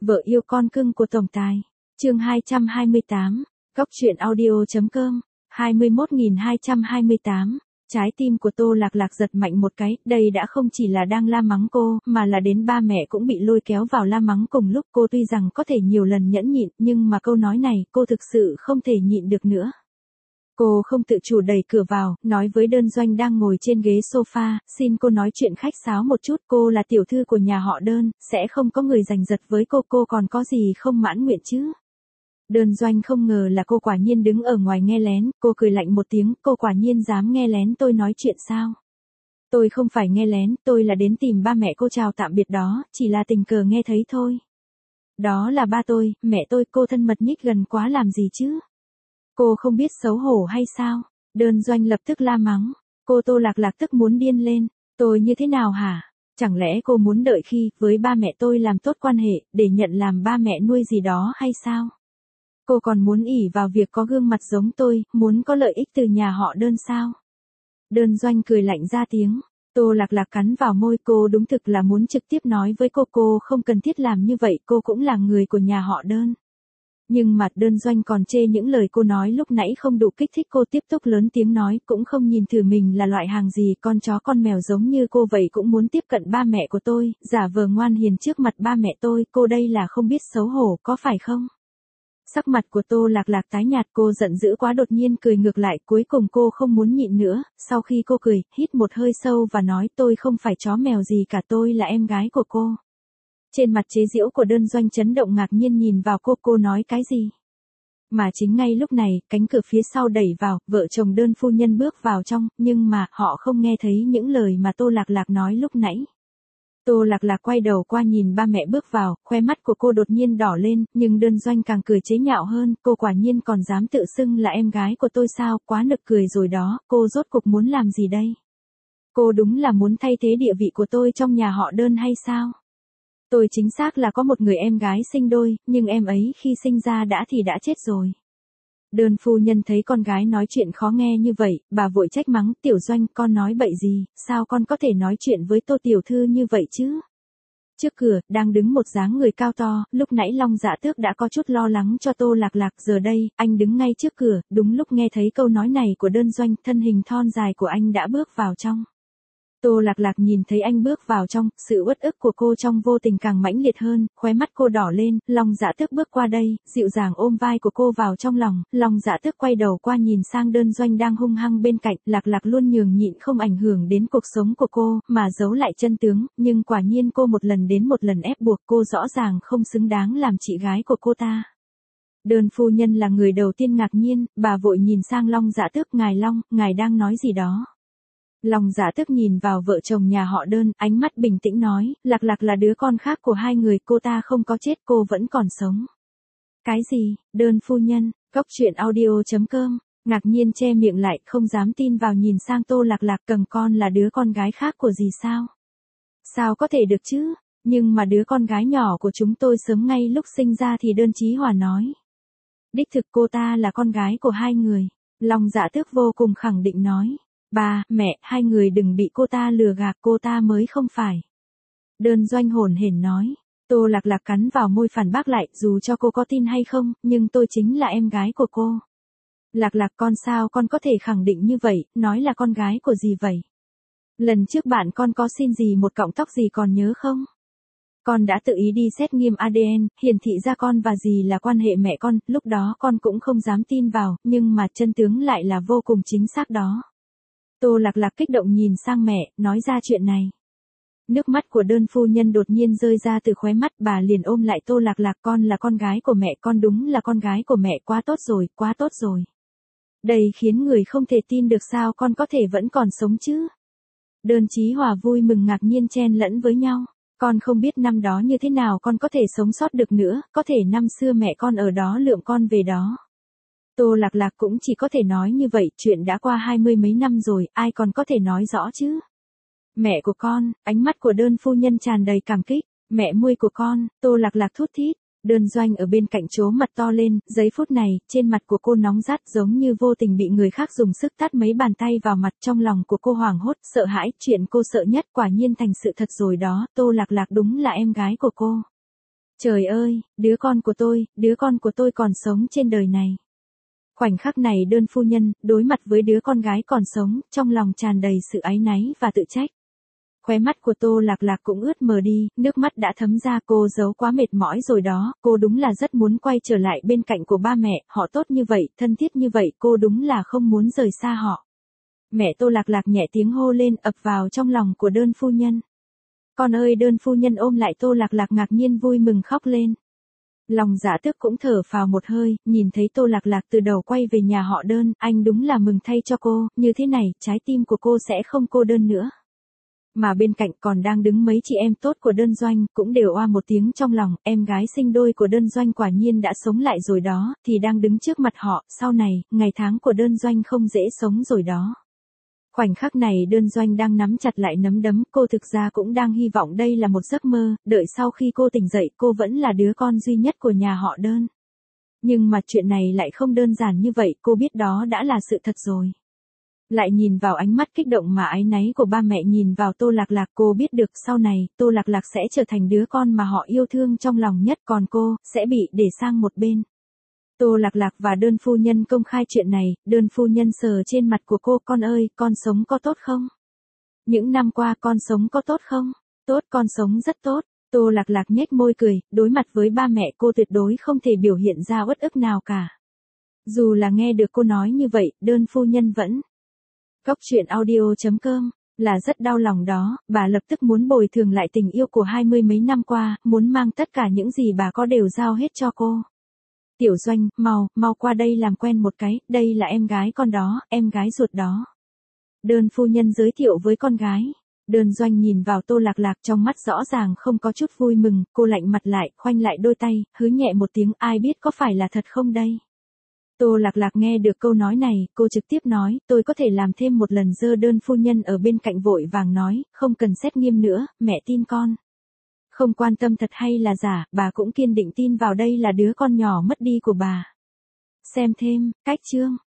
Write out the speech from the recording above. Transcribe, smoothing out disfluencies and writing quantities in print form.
Vợ yêu con cưng của tổng tài. Chương 228. Góc truyện audio.com. 21.228. Trái tim của Tô Lạc Lạc giật mạnh một cái, đây đã không chỉ là đang la mắng cô, mà là đến ba mẹ cũng bị lôi kéo vào la mắng cùng lúc. Cô tuy rằng có thể nhiều lần nhẫn nhịn, nhưng mà câu nói này, cô thực sự không thể nhịn được nữa. Cô không tự chủ đẩy cửa vào, nói với Đơn Doanh đang ngồi trên ghế sofa, xin cô nói chuyện khách sáo một chút, cô là tiểu thư của nhà họ Đơn, sẽ không có người giành giật với cô còn có gì không mãn nguyện chứ. Đơn Doanh không ngờ là cô quả nhiên đứng ở ngoài nghe lén, cô cười lạnh một tiếng, cô quả nhiên dám nghe lén tôi nói chuyện sao? Tôi không phải nghe lén, tôi là đến tìm ba mẹ cô chào tạm biệt đó, chỉ là tình cờ nghe thấy thôi. Đó là ba tôi, mẹ tôi, cô thân mật nhích gần quá làm gì chứ? Cô không biết xấu hổ hay sao? Đơn Doanh lập tức la mắng. Cô Tô Lạc Lạc tức muốn điên lên. Tôi như thế nào hả? Chẳng lẽ cô muốn đợi khi với ba mẹ tôi làm tốt quan hệ, để nhận làm ba mẹ nuôi gì đó hay sao? Cô còn muốn ỷ vào việc có gương mặt giống tôi, muốn có lợi ích từ nhà họ Đơn sao? Đơn Doanh cười lạnh ra tiếng. Tô Lạc Lạc cắn vào môi, cô đúng thực là muốn trực tiếp nói với cô không cần thiết làm như vậy, cô cũng là người của nhà họ Đơn. Nhưng mà Đơn Doanh còn chê những lời cô nói lúc nãy không đủ kích thích, cô tiếp tục lớn tiếng nói, cũng không nhìn thử mình là loại hàng gì, con chó con mèo giống như cô vậy cũng muốn tiếp cận ba mẹ của tôi, giả vờ ngoan hiền trước mặt ba mẹ tôi, cô đây là không biết xấu hổ, có phải không? Sắc mặt của Tô Lạc Lạc tái nhạt, cô giận dữ quá đột nhiên cười ngược lại, cuối cùng cô không muốn nhịn nữa, sau khi cô cười, hít một hơi sâu và nói tôi không phải chó mèo gì cả, tôi là em gái của cô. Trên mặt chế giễu của Đơn Doanh chấn động, ngạc nhiên nhìn vào cô nói cái gì? Mà chính ngay lúc này, cánh cửa phía sau đẩy vào, vợ chồng Đơn phu nhân bước vào trong, nhưng mà họ không nghe thấy những lời mà Tô Lạc Lạc nói lúc nãy. Tô Lạc Lạc quay đầu qua nhìn ba mẹ bước vào, khoe mắt của cô đột nhiên đỏ lên, nhưng Đơn Doanh càng cười chế nhạo hơn, cô quả nhiên còn dám tự xưng là em gái của tôi sao, quá nực cười rồi đó, cô rốt cục muốn làm gì đây? Cô đúng là muốn thay thế địa vị của tôi trong nhà họ Đơn hay sao? Tôi chính xác là có một người em gái sinh đôi, nhưng em ấy khi sinh ra đã chết rồi. Đơn phu nhân thấy con gái nói chuyện khó nghe như vậy, bà vội trách mắng, Tiểu Doanh, con nói bậy gì, sao con có thể nói chuyện với Tô tiểu thư như vậy chứ? Trước cửa, đang đứng một dáng người cao to, lúc nãy Long Dạ Tước đã có chút lo lắng cho Tô Lạc Lạc, giờ đây, anh đứng ngay trước cửa, đúng lúc nghe thấy câu nói này của Đơn Doanh, thân hình thon dài của anh đã bước vào trong. Tô Lạc Lạc nhìn thấy anh bước vào trong, sự uất ức của cô trong vô tình càng mãnh liệt hơn, khóe mắt cô đỏ lên, Long Dạ Tước bước qua đây, dịu dàng ôm vai của cô vào trong lòng, Long Dạ Tước quay đầu qua nhìn sang Đơn Doanh đang hung hăng bên cạnh, Lạc Lạc luôn nhường nhịn không ảnh hưởng đến cuộc sống của cô, mà giấu lại chân tướng, nhưng quả nhiên cô một lần đến một lần ép buộc, cô rõ ràng không xứng đáng làm chị gái của cô ta. Đơn phu nhân là người đầu tiên ngạc nhiên, bà vội nhìn sang Long Dạ Tước, ngài Long, ngài đang nói gì đó? Long Dạ Tước nhìn vào vợ chồng nhà họ Đơn, ánh mắt bình tĩnh nói, Lạc Lạc là đứa con khác của hai người, cô ta không có chết, cô vẫn còn sống. Cái gì? Đơn phu nhân, góc truyện audio.com, ngạc nhiên che miệng lại, không dám tin vào nhìn sang Tô Lạc Lạc, cầm con là đứa con gái khác của dì sao? Sao có thể được chứ? Nhưng mà đứa con gái nhỏ của chúng tôi sớm ngay lúc sinh ra thì Đơn Chí Hòa nói. Đích thực cô ta là con gái của hai người. Long Dạ Tước vô cùng khẳng định nói. Ba, mẹ, hai người đừng bị cô ta lừa gạt, cô ta mới không phải. Đơn Doanh hồn hển nói. Tô Lạc Lạc cắn vào môi phản bác lại, dù cho cô có tin hay không, nhưng tôi chính là em gái của cô. Lạc Lạc, con sao con có thể khẳng định như vậy, nói là con gái của dì vậy? Lần trước bạn con có xin dì một cọng tóc gì còn nhớ không? Con đã tự ý đi xét nghiệm ADN, hiển thị ra con và dì là quan hệ mẹ con, lúc đó con cũng không dám tin vào, nhưng mà chân tướng lại là vô cùng chính xác đó. Tô Lạc Lạc kích động nhìn sang mẹ, nói ra chuyện này. Nước mắt của Đơn phu nhân đột nhiên rơi ra từ khóe mắt, bà liền ôm lại Tô Lạc Lạc, con là con gái của mẹ, con đúng là con gái của mẹ, quá tốt rồi, quá tốt rồi. Đây khiến người không thể tin được, sao con có thể vẫn còn sống chứ? Đơn Chí Hòa vui mừng ngạc nhiên chen lẫn với nhau. Con không biết năm đó như thế nào con có thể sống sót được nữa, có thể năm xưa mẹ con ở đó lượm con về đó. Tô Lạc Lạc cũng chỉ có thể nói như vậy, chuyện đã qua 20 mấy năm rồi, ai còn có thể nói rõ chứ? Mẹ của con, ánh mắt của Đơn phu nhân tràn đầy cảm kích, mẹ nuôi của con, Tô Lạc Lạc thút thít. Đơn Doanh ở bên cạnh trố mặt to lên, giây phút này, trên mặt của cô nóng rát giống như vô tình bị người khác dùng sức tát mấy bàn tay vào mặt, trong lòng của cô hoảng hốt, sợ hãi, chuyện cô sợ nhất quả nhiên thành sự thật rồi đó, Tô Lạc Lạc đúng là em gái của cô. Trời ơi, đứa con của tôi còn sống trên đời này. Khoảnh khắc này đơn phu nhân, đối mặt với đứa con gái còn sống, trong lòng tràn đầy sự áy náy và tự trách. Khóe mắt của Tô Lạc Lạc cũng ướt mờ đi, nước mắt đã thấm ra, cô giấu quá mệt mỏi rồi đó, cô đúng là rất muốn quay trở lại bên cạnh của ba mẹ, họ tốt như vậy, thân thiết như vậy, cô đúng là không muốn rời xa họ. Mẹ Tô Lạc Lạc nhẹ tiếng hô lên, ập vào trong lòng của đơn phu nhân. Con ơi, đơn phu nhân ôm lại Tô Lạc Lạc ngạc nhiên vui mừng khóc lên. Lòng dạ tước cũng thở phào một hơi, nhìn thấy Tô Lạc Lạc từ đầu quay về nhà họ đơn, anh đúng là mừng thay cho cô, như thế này, trái tim của cô sẽ không cô đơn nữa. Mà bên cạnh còn đang đứng mấy chị em tốt của đơn doanh, cũng đều oa một tiếng trong lòng, em gái sinh đôi của đơn doanh quả nhiên đã sống lại rồi đó, thì đang đứng trước mặt họ, sau này, ngày tháng của đơn doanh không dễ sống rồi đó. Khoảnh khắc này đơn doanh đang nắm chặt lại nắm đấm, cô thực ra cũng đang hy vọng đây là một giấc mơ, đợi sau khi cô tỉnh dậy cô vẫn là đứa con duy nhất của nhà họ đơn. Nhưng mà chuyện này lại không đơn giản như vậy, cô biết đó đã là sự thật rồi. Lại nhìn vào ánh mắt kích động mà áy náy của ba mẹ nhìn vào Tô Lạc Lạc, cô biết được sau này, Tô Lạc Lạc sẽ trở thành đứa con mà họ yêu thương trong lòng nhất, còn cô, sẽ bị để sang một bên. Tô Lạc Lạc và đơn phu nhân công khai chuyện này, đơn phu nhân sờ trên mặt của cô, con ơi, con sống có tốt không? Những năm qua con sống có tốt không? Tốt, con sống rất tốt. Tô Lạc Lạc nhếch môi cười, đối mặt với ba mẹ cô tuyệt đối không thể biểu hiện ra uất ức nào cả. Dù là nghe được cô nói như vậy, đơn phu nhân vẫn. Góc truyện audio.com, là rất đau lòng đó, bà lập tức muốn bồi thường lại tình yêu của 20 mấy năm qua, muốn mang tất cả những gì bà có đều giao hết cho cô. Tiểu Doanh, mau qua đây làm quen một cái, đây là em gái con đó, em gái ruột đó. Đơn phu nhân giới thiệu với con gái. Đơn Doanh nhìn vào Tô Lạc Lạc trong mắt rõ ràng không có chút vui mừng, cô lạnh mặt lại, khoanh lại đôi tay, hứ nhẹ một tiếng, ai biết có phải là thật không đây? Tô Lạc Lạc nghe được câu nói này, cô trực tiếp nói, tôi có thể làm thêm một lần. Đơn phu nhân ở bên cạnh vội vàng nói, không cần xét nghiêm nữa, mẹ tin con. Không quan tâm thật hay là giả, bà cũng kiên định tin vào đây là đứa con nhỏ mất đi của bà. Xem thêm, cách chương.